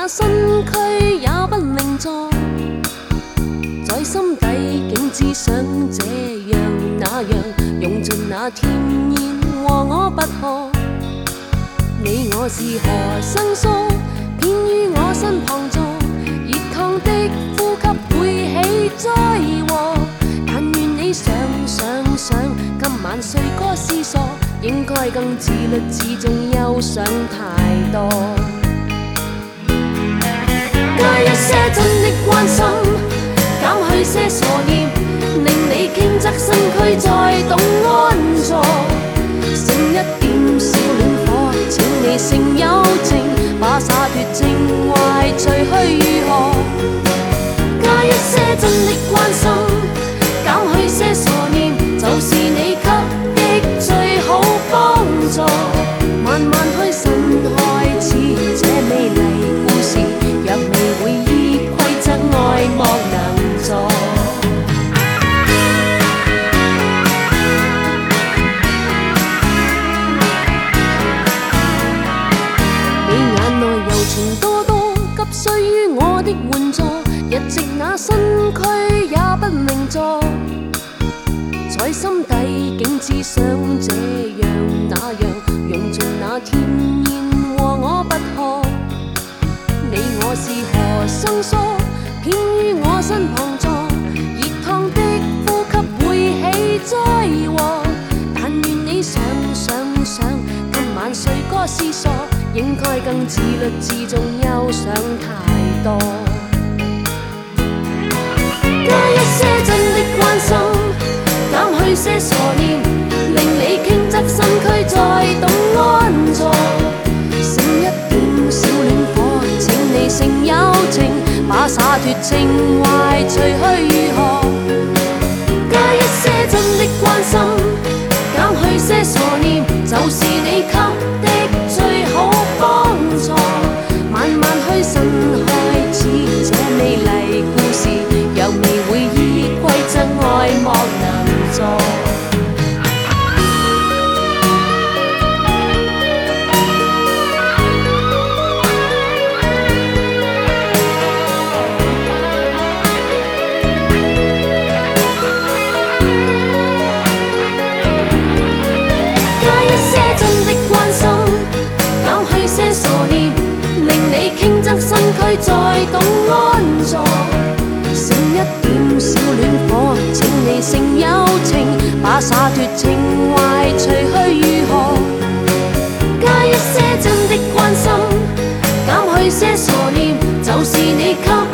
那身躯也不另坐，在心底竟只想这样那样，用尽那甜言和我不可。你我是何生疏，偏於我身旁坐，熱燙的呼吸會起災禍。但願你想，今晚睡歌思索，應該更自律自重，憂想太多。加一些真的關心，減去些傻念，令你傾側身軀再懂安坐。剩一點小戀火，請你成友情，把灑脱情懷除去如何？加一些真的關心，減去些傻念，就是你給的最好幫助。慢慢去神開始這美麗故事，若未會依規則，愛莫能助。你眼內柔情多多，急需於我的援助，日夕那身軀也不另坐，在心底竟只想這樣那樣，用盡那甜言和我不可。你我是何生疏，偏於我身旁坐，熱燙的呼吸會起災禍。但願你想，今晚睡歌思索，應該更自律自重，憂想太多。加一些真的關心，減去些傻念，令你傾側身軀再懂安坐。剩一點小戀火，請你成友情，把灑脱情懷除去如何？加一些真的關心，減去些傻念，就是你給的最好幫助。慢慢去神開始這美麗故事，若未會依規則，愛莫能助。加一些真的關心，減去些傻念，令你傾側身軀再懂安坐。剩一點小戀火，請你成友情，把灑脱情懷除去如何？加一些真的關心，減去些傻念，就是你給